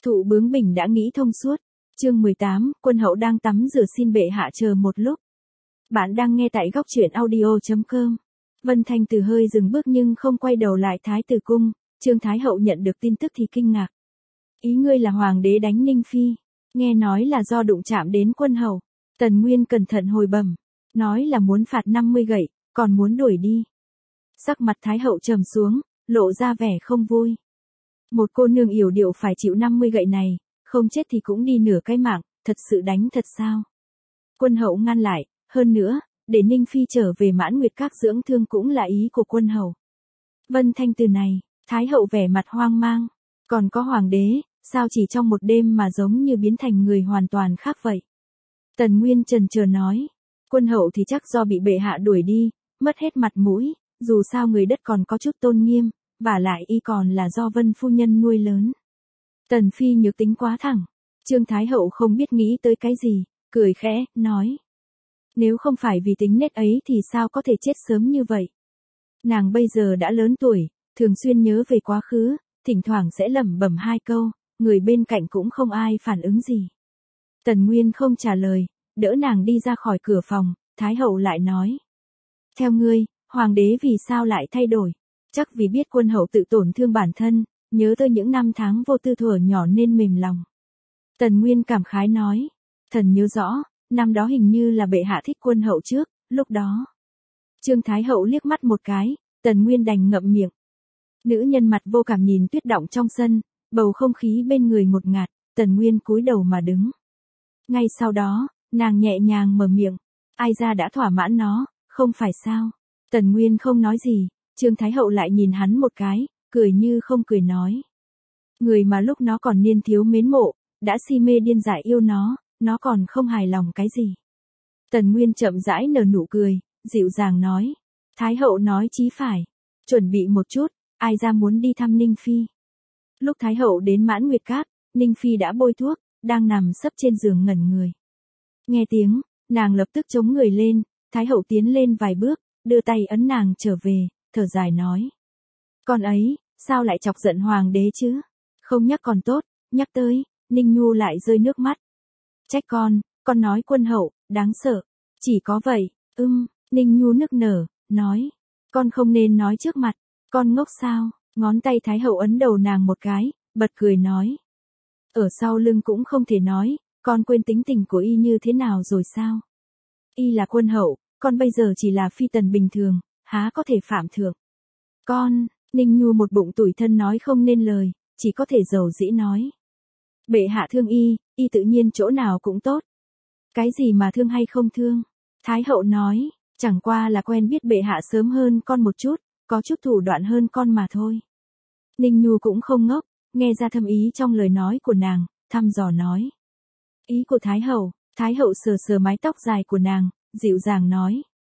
Thụ bướng bỉnh đã nghĩ thông suốt. Chương 18, quân hậu đang tắm rửa xin bệ hạ chờ một lúc. Bạn đang nghe tại góc truyện audio.com. Vân Thanh Từ hơi dừng bước nhưng không quay đầu lại Thái Tử cung. Trương Thái hậu nhận được tin tức thì kinh ngạc. Ý ngươi là hoàng đế đánh Ninh Phi. Nghe nói là do đụng chạm đến quân hậu. Tần Nguyên cẩn thận hồi bẩm. Nói là muốn phạt 50 gậy, còn muốn đuổi đi. Sắc mặt Thái hậu trầm xuống, lộ ra vẻ không vui. Một cô nương yểu điệu phải chịu 50 gậy này, không chết thì cũng đi nửa cái mạng, thật sự đánh thật sao? Quân hậu ngăn lại, hơn nữa, để Ninh Phi trở về Mãn Nguyệt Các dưỡng thương cũng là ý của quân hậu. Vân Thanh Từ này, Thái hậu vẻ mặt hoang mang, còn có hoàng đế, sao chỉ trong một đêm mà giống như biến thành người hoàn toàn khác vậy? Tần Nguyên chần chờ nói, quân hậu thì chắc do bị bệ hạ đuổi đi, mất hết mặt mũi, dù sao người đất còn có chút tôn nghiêm, vả lại y còn là do Vân phu nhân nuôi lớn. Tần Phi nhược tính quá thẳng, Trương Thái hậu không biết nghĩ tới cái gì, cười khẽ, nói. Nếu không phải vì tính nết ấy thì sao có thể chết sớm như vậy? Nàng bây giờ đã lớn tuổi, thường xuyên nhớ về quá khứ, thỉnh thoảng sẽ lẩm bẩm hai câu, người bên cạnh cũng không ai phản ứng gì. Tần Nguyên không trả lời, đỡ nàng đi ra khỏi cửa phòng, Thái hậu lại nói. Theo ngươi, hoàng đế vì sao lại thay đổi? Chắc vì biết quân hậu tự tổn thương bản thân, nhớ tới những năm tháng vô tư thuở nhỏ nên mềm lòng. Tần Nguyên cảm khái nói, thần nhớ rõ, năm đó hình như là bệ hạ thích quân hậu trước, lúc đó. Trương Thái hậu liếc mắt một cái, Tần Nguyên đành ngậm miệng. Nữ nhân mặt vô cảm nhìn tuyết đọng trong sân, bầu không khí bên người ngột ngạt, Tần Nguyên cúi đầu mà đứng. Ngay sau đó, nàng nhẹ nhàng mở miệng, ai ra đã thỏa mãn nó, không phải sao? Tần Nguyên không nói gì, Trương Thái hậu lại nhìn hắn một cái, cười như không cười nói. Người mà lúc nó còn niên thiếu mến mộ, đã si mê điên dại yêu nó còn không hài lòng cái gì. Tần Nguyên chậm rãi nở nụ cười, dịu dàng nói. Thái hậu nói chí phải. Chuẩn bị một chút, ai ra muốn đi thăm Ninh Phi. Lúc Thái hậu đến Mãn Nguyệt Các, Ninh Phi đã bôi thuốc, đang nằm sấp trên giường ngẩn người. Nghe tiếng, nàng lập tức chống người lên, Thái hậu tiến lên vài bước, đưa tay ấn nàng trở về, thở dài nói. Con ấy, sao lại chọc giận hoàng đế chứ? Không nhắc còn tốt, nhắc tới, Ninh Nhu lại rơi nước mắt. Trách con nói quân hậu, đáng sợ. Chỉ có vậy, Ninh Nhu nức nở, nói. Con không nên nói trước mặt, con ngốc sao? Ngón tay Thái hậu ấn đầu nàng một cái, bật cười nói. Ở sau lưng cũng không thể nói, con quên tính tình của y như thế nào rồi sao? Y là quân hậu, con bây giờ chỉ là phi tần bình thường, há có thể phạm thượng. Con, Ninh Nhu một bụng tủi thân nói không nên lời, chỉ có thể dầu dĩ nói. Bệ hạ thương y tự nhiên chỗ nào cũng tốt. Cái gì mà thương hay không thương? Thái hậu nói, chẳng qua là quen biết bệ hạ sớm hơn con một chút, có chút thủ đoạn hơn con mà thôi. Ninh Nhu cũng không ngốc, nghe ra thâm ý trong lời nói của nàng, thăm dò nói. Ý của Thái hậu sờ sờ mái tóc dài của nàng, dịu dàng nói.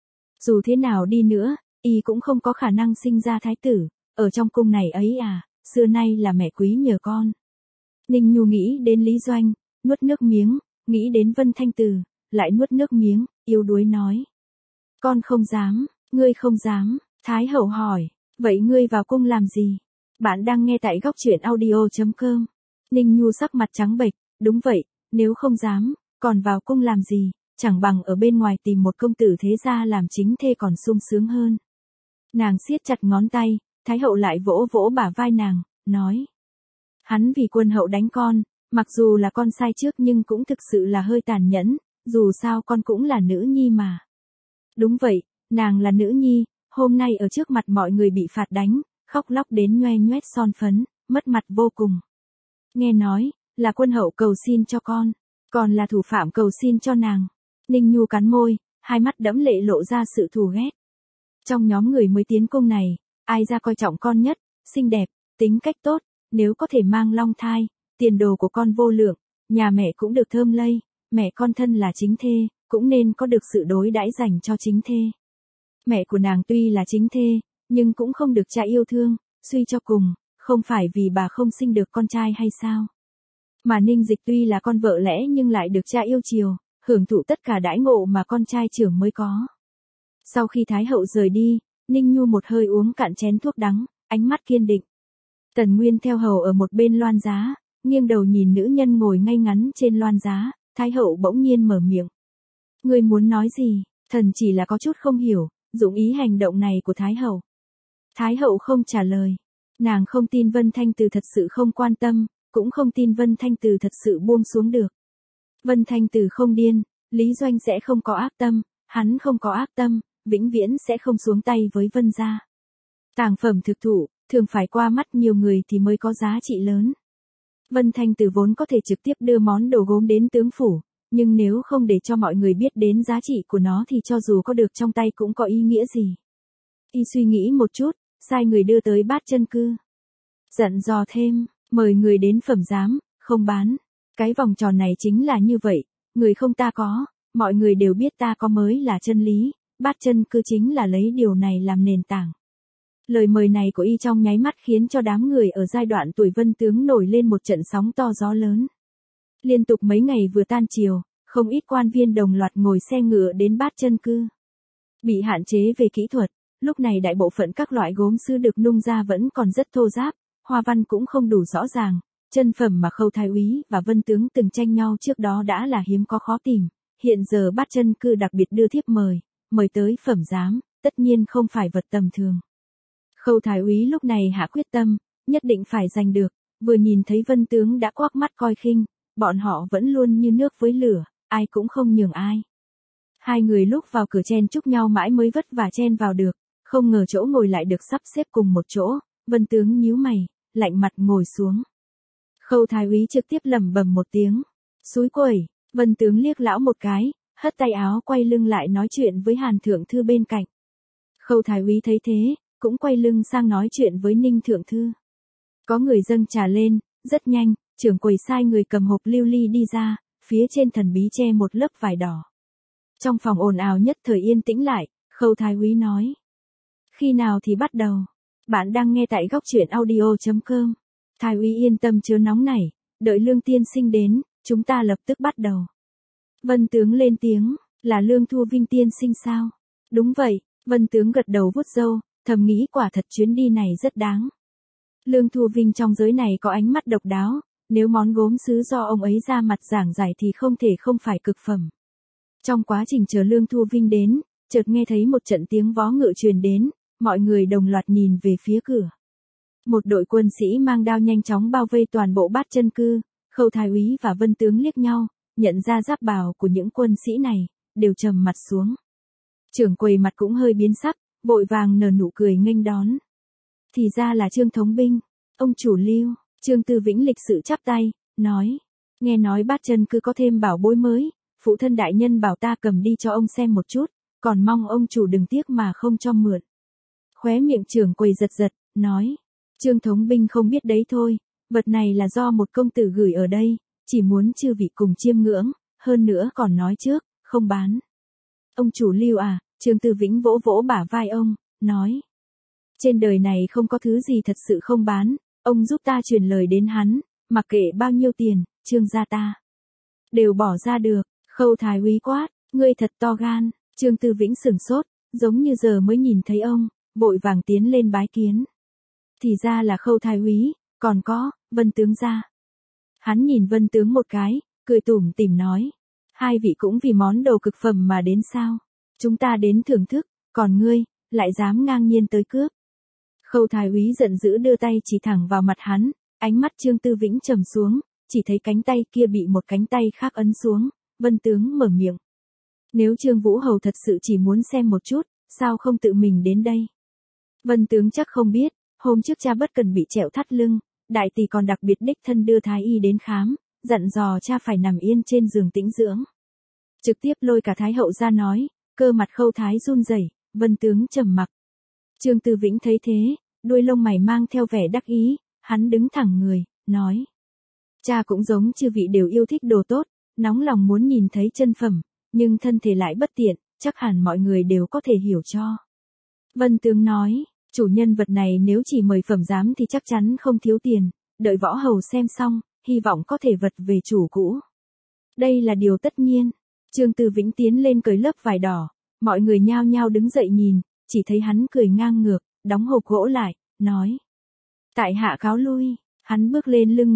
Dù thế nào đi nữa, y cũng không có khả năng sinh ra thái tử, ở trong cung này ấy à, xưa nay là mẹ quý nhờ con. Ninh Nhu nghĩ đến Lý Doanh, nuốt nước miếng, nghĩ đến Vân Thanh Từ, lại nuốt nước miếng, yếu đuối nói. Con không dám, ngươi không dám, Thái hậu hỏi, vậy ngươi vào cung làm gì? Bạn đang nghe tại góc truyện audio.com. Ninh Nhu sắc mặt trắng bệch, đúng vậy, nếu không dám, còn vào cung làm gì, chẳng bằng ở bên ngoài tìm một công tử thế gia làm chính thê còn sung sướng hơn. Nàng siết chặt ngón tay, Thái hậu lại vỗ vỗ bả vai nàng, nói. Hắn vì quân hậu đánh con, mặc dù là con sai trước nhưng cũng thực sự là hơi tàn nhẫn, dù sao con cũng là nữ nhi mà. Đúng vậy, nàng là nữ nhi, hôm nay ở trước mặt mọi người bị phạt đánh, khóc lóc đến nhoe nhoét son phấn, mất mặt vô cùng. Nghe nói, là quân hậu cầu xin cho con, còn là thủ phạm cầu xin cho nàng. Ninh Nhu cắn môi, hai mắt đẫm lệ lộ ra sự thù ghét. Trong nhóm người mới tiến cung này, ai ra coi trọng con nhất, xinh đẹp, tính cách tốt, nếu có thể mang long thai, tiền đồ của con vô lượng, nhà mẹ cũng được thơm lây, mẹ con thân là chính thê, cũng nên có được sự đối đãi dành cho chính thê. Mẹ của nàng tuy là chính thê, nhưng cũng không được cha yêu thương, suy cho cùng, không phải vì bà không sinh được con trai hay sao? Mà Ninh Dịch tuy là con vợ lẽ nhưng lại được cha yêu chiều, hưởng thụ tất cả đãi ngộ mà con trai trưởng mới có. Sau khi Thái hậu rời đi, Ninh Nhu một hơi uống cạn chén thuốc đắng, ánh mắt kiên định. Tần Nguyên theo hầu ở một bên loan giá, Nghiêng đầu nhìn nữ nhân ngồi ngay ngắn trên loan giá, Thái hậu bỗng nhiên mở miệng. Ngươi muốn nói gì? Thần chỉ là có chút không hiểu, dụng ý hành động này của Thái hậu. Thái hậu không trả lời. Nàng không tin Vân Thanh Từ thật sự không quan tâm, cũng không tin Vân Thanh Từ thật sự buông xuống được. Vân Thanh Từ không điên, Lý Doanh sẽ không có ác tâm, hắn không có ác tâm, vĩnh viễn sẽ không xuống tay với Vân gia. Tàng phẩm thực thụ, thường phải qua mắt nhiều người thì mới có giá trị lớn. Vân Thanh Từ vốn có thể trực tiếp đưa món đồ gốm đến tướng phủ, nhưng nếu không để cho mọi người biết đến giá trị của nó thì cho dù có được trong tay cũng có ý nghĩa gì. Y suy nghĩ một chút, sai người đưa tới Bát Chân Cư. Dặn dò thêm, mời người đến phẩm giám, không bán. Cái vòng tròn này chính là như vậy, người không ta có, mọi người đều biết ta có mới là chân lý, Bát Chân Cư chính là lấy điều này làm nền tảng. Lời mời này của y trong nháy mắt khiến cho đám người ở giai đoạn tuổi Vân tướng nổi lên một trận sóng to gió lớn. Liên tục mấy ngày vừa tan chiều, không ít quan viên đồng loạt ngồi xe ngựa đến Bát Chân Cư. Bị hạn chế về kỹ thuật, lúc này đại bộ phận các loại gốm sứ được nung ra vẫn còn rất thô ráp, hoa văn cũng không đủ rõ ràng, chân phẩm mà Khâu Thái úy và Vân tướng từng tranh nhau trước đó đã là hiếm có khó tìm, hiện giờ Bát Chân Cư đặc biệt đưa thiếp mời tới phẩm giám, tất nhiên không phải vật tầm thường. Khâu Thái úy lúc này hạ quyết tâm, nhất định phải giành được, vừa nhìn thấy Vân tướng đã quắc mắt coi khinh, bọn họ vẫn luôn như nước với lửa, ai cũng không nhường ai. Hai người lúc vào cửa chen chúc nhau mãi mới vất vả chen vào được, không ngờ chỗ ngồi lại được sắp xếp cùng một chỗ, Vân tướng nhíu mày, lạnh mặt ngồi xuống. Khâu Thái úy trực tiếp lẩm bẩm một tiếng, xúi quẩy, Vân tướng liếc lão một cái, hất tay áo quay lưng lại nói chuyện với Hàn thượng thư bên cạnh. Khâu Thái úy thấy thế, cũng quay lưng sang nói chuyện với Ninh thượng thư. Có người dâng trà lên, rất nhanh, trưởng quầy sai người cầm hộp lưu ly đi ra, phía trên thần bí che một lớp vải đỏ. Trong phòng ồn ào nhất thời yên tĩnh lại, Khâu Thái úy nói. Khi nào thì bắt đầu? Bạn đang nghe tại góc truyện audio.com. Thái úy yên tâm chớ nóng nảy, đợi Lương tiên sinh đến, chúng ta lập tức bắt đầu. Vân tướng lên tiếng, là Lương Thu Vinh tiên sinh sao? Đúng vậy, Vân tướng gật đầu vuốt râu, thầm nghĩ quả thật chuyến đi này rất đáng. Lương Thu Vinh trong giới này có ánh mắt độc đáo, nếu món gốm sứ do ông ấy ra mặt giảng giải thì không thể không phải cực phẩm. Trong quá trình chờ Lương Thu Vinh đến, chợt nghe thấy một trận tiếng vó ngựa truyền đến, mọi người đồng loạt nhìn về phía cửa. Một đội quân sĩ mang đao nhanh chóng bao vây toàn bộ Bát Chân Cư, Khâu Thái úy và Vân tướng liếc nhau, nhận ra giáp bào của những quân sĩ này, đều trầm mặt xuống. Trưởng quầy mặt cũng hơi biến sắc, vội vàng nở nụ cười nghênh đón. Thì ra là Trương thống binh, ông chủ Lưu. Trương Tư Vĩnh lịch sự chắp tay, nói, nghe nói Bát Chân Cư có thêm bảo bối mới, phụ thân đại nhân bảo ta cầm đi cho ông xem một chút, còn mong ông chủ đừng tiếc mà không cho mượn. Khóe miệng trưởng quầy giật giật, nói, Trương thống binh không biết đấy thôi, vật này là do một công tử gửi ở đây, chỉ muốn chư vị cùng chiêm ngưỡng, hơn nữa còn nói trước, không bán. Ông chủ Lưu à, Trương Tư Vĩnh vỗ vỗ bả vai ông, nói, trên đời này không có thứ gì thật sự không bán, ông giúp ta truyền lời đến hắn, mặc kệ bao nhiêu tiền, Trương gia ta đều bỏ ra được. Khâu Thái úy quát, ngươi thật to gan. Trương Tư Vĩnh sửng sốt, giống như giờ mới nhìn thấy ông, vội vàng tiến lên bái kiến. Thì ra là Khâu Thái úy, còn có, Vân tướng gia. Hắn nhìn Vân tướng một cái, cười tủm tỉm nói, hai vị cũng vì món đồ cực phẩm mà đến sao? Chúng ta đến thưởng thức, còn ngươi, lại dám ngang nhiên tới cướp. Khâu Thái úy giận dữ đưa tay chỉ thẳng vào mặt hắn, ánh mắt Trương Tư Vĩnh trầm xuống, chỉ thấy cánh tay kia bị một cánh tay khác ấn xuống, Vân tướng mở miệng. Nếu Trương Vũ Hầu thật sự chỉ muốn xem một chút, sao không tự mình đến đây? Vân tướng chắc không biết, hôm trước cha bất cần bị trẹo thắt lưng, đại tỷ còn đặc biệt đích thân đưa thái y đến khám, dặn dò cha phải nằm yên trên giường tĩnh dưỡng. Trực tiếp lôi cả Thái hậu ra nói, cơ mặt Khâu Thái run rẩy, Vân tướng trầm mặc. Trương Tư Vĩnh thấy thế, đuôi lông mày mang theo vẻ đắc ý, hắn đứng thẳng người, nói. Cha cũng giống chư vị đều yêu thích đồ tốt, nóng lòng muốn nhìn thấy chân phẩm, nhưng thân thể lại bất tiện, chắc hẳn mọi người đều có thể hiểu cho. Vân tướng nói, chủ nhân vật này nếu chỉ mời phẩm giám thì chắc chắn không thiếu tiền, đợi võ hầu xem xong, hy vọng có thể vật về chủ cũ. Đây là điều tất nhiên. Trương Tư Vĩnh tiến lên cởi lớp vải đỏ, mọi người nhao nhao đứng dậy nhìn, chỉ thấy hắn cười ngang ngược, đóng hộp gỗ lại, nói. Tại hạ cáo lui, hắn bước lên lưng ngựa,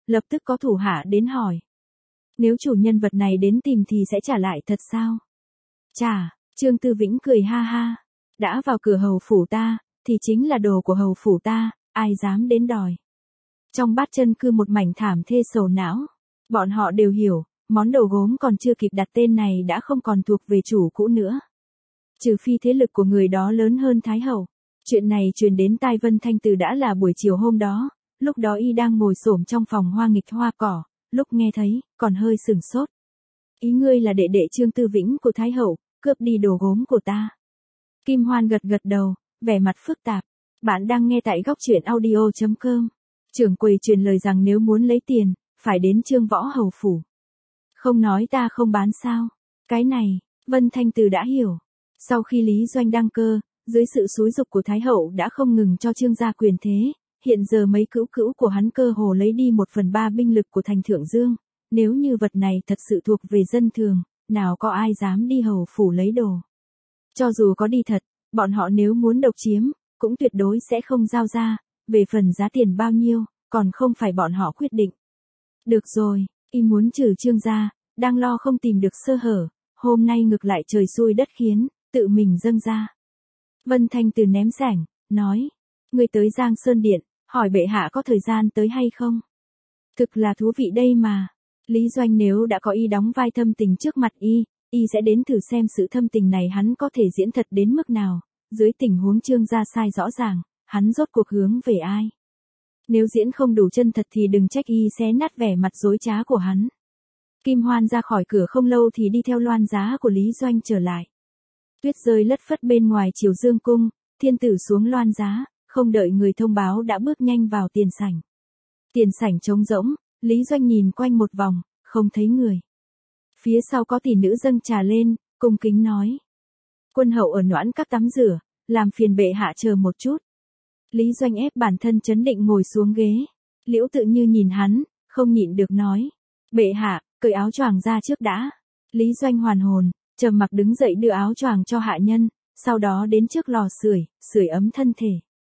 lập tức có thủ hạ đến hỏi. Nếu chủ nhân vật này đến tìm thì sẽ trả lại thật sao? Trả, Trương Tư Vĩnh cười ha ha. Đã vào cửa hầu phủ ta, thì chính là đồ của hầu phủ ta, ai dám đến đòi. Trong bát chân cư một mảnh thảm thê sầu não. Bọn họ đều hiểu, món đồ gốm còn chưa kịp đặt tên này đã không còn thuộc về chủ cũ nữa. Trừ phi thế lực của người đó lớn hơn Thái Hậu. Chuyện này truyền đến tai Vân Thanh Từ đã là buổi chiều hôm đó, lúc đó y đang ngồi xổm trong phòng hoa nghịch hoa cỏ, lúc nghe thấy, còn hơi sửng sốt. Ý ngươi là đệ đệ Trương Tư Vĩnh của Thái Hậu, cướp đi đồ gốm của ta. Kim Hoan gật gật đầu, vẻ mặt phức tạp. Bạn đang nghe tại góc truyện audio.com. Trưởng quầy truyền lời rằng nếu muốn lấy tiền, phải đến Trương Võ Hầu phủ. Không nói ta không bán sao. Cái này, Vân Thanh Từ đã hiểu. Sau khi Lý Doanh đăng cơ, dưới sự xúi giục của Thái Hậu đã không ngừng cho Trương gia quyền thế, hiện giờ mấy cữu cữu của hắn cơ hồ lấy đi 1/3 binh lực của thành Thượng Dương. Nếu như vật này thật sự thuộc về dân thường, nào có ai dám đi hầu phủ lấy đồ. Cho dù có đi thật, bọn họ nếu muốn độc chiếm, cũng tuyệt đối sẽ không giao ra, về phần giá tiền bao nhiêu, còn không phải bọn họ quyết định. Được rồi, y muốn trừ Trương gia, đang lo không tìm được sơ hở, hôm nay ngược lại trời xui đất khiến, tự mình dâng ra. Vân Thanh Từ ném sảnh, nói, người tới Giang Sơn Điện, hỏi bệ hạ có thời gian tới hay không? Thực là thú vị đây mà. Lý Doanh nếu đã có y đóng vai thâm tình trước mặt y sẽ đến thử xem sự thâm tình này hắn có thể diễn thật đến mức nào, dưới tình huống Trương gia sai rõ ràng, hắn rốt cuộc hướng về ai. Nếu diễn không đủ chân thật thì đừng trách y xé nát vẻ mặt dối trá của hắn. Kim Hoan ra khỏi cửa không lâu thì đi theo loan giá của Lý Doanh trở lại. Tuyết rơi lất phất bên ngoài Triều Dương cung, thiên tử xuống loan giá, không đợi người thông báo đã bước nhanh vào tiền sảnh. Tiền sảnh trống rỗng, Lý Doanh nhìn quanh một vòng, không thấy người. Phía sau có tỷ nữ dâng trà lên, cung kính nói. Quân hậu ở Noãn Các tắm rửa, làm phiền bệ hạ chờ một chút. Lý Doanh ép bản thân trấn định ngồi xuống ghế. Liễu Tự Như nhìn hắn, không nhịn được nói. Bệ hạ, cởi áo choàng ra trước đã. Lý Doanh hoàn hồn, trầm mặc đứng dậy đưa áo choàng cho hạ nhân, sau đó đến trước lò sưởi ấm thân thể.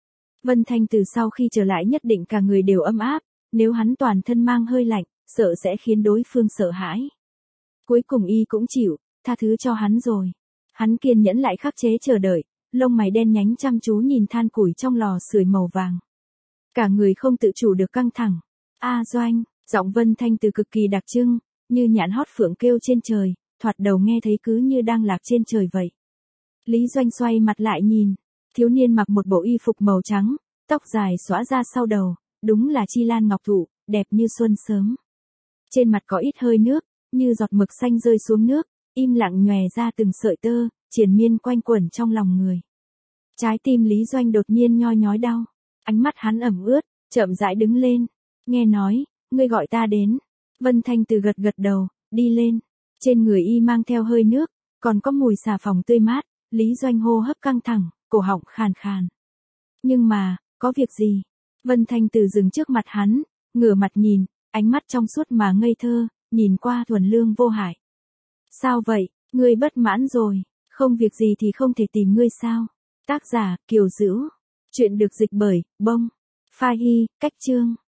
Vân Thanh Từ sau khi trở lại nhất định cả người đều ấm áp, nếu hắn toàn thân mang hơi lạnh, sợ sẽ khiến đối phương sợ hãi. Cuối cùng y cũng chịu, tha thứ cho hắn rồi. Hắn kiên nhẫn lại khắc chế chờ đợi, lông mày đen nhánh chăm chú nhìn than củi trong lò sưởi màu vàng. Cả người không tự chủ được căng thẳng. A Doanh, giọng Vân Thanh Từ cực kỳ đặc trưng, như nhạn hót phượng kêu trên trời, thoạt đầu nghe thấy cứ như đang lạc trên trời vậy. Lý Doanh xoay mặt lại nhìn, thiếu niên mặc một bộ y phục màu trắng, tóc dài xõa ra sau đầu, đúng là Chi Lan Ngọc Thụ, đẹp như xuân sớm. Trên mặt có ít hơi nước, như giọt mực xanh rơi xuống nước, im lặng nhòe ra từng sợi tơ, triền miên quanh quẩn trong lòng người. Trái tim Lý Doanh đột nhiên nhoi nhói đau, ánh mắt hắn ẩm ướt, chậm rãi đứng lên, nghe nói, ngươi gọi ta đến. Vân Thanh Từ gật gật đầu, đi lên, trên người y mang theo hơi nước, còn có mùi xà phòng tươi mát, Lý Doanh hô hấp căng thẳng, cổ họng khàn khàn. Nhưng mà, có việc gì? Vân Thanh Từ dừng trước mặt hắn, ngửa mặt nhìn, ánh mắt trong suốt mà ngây thơ, nhìn qua thuần lương vô hại. Sao vậy, ngươi bất mãn rồi, không việc gì thì không thể tìm ngươi sao? Tác giả, Kiều Dữu. Chuyện được dịch bởi, Bông. Pha Hy, cách chương.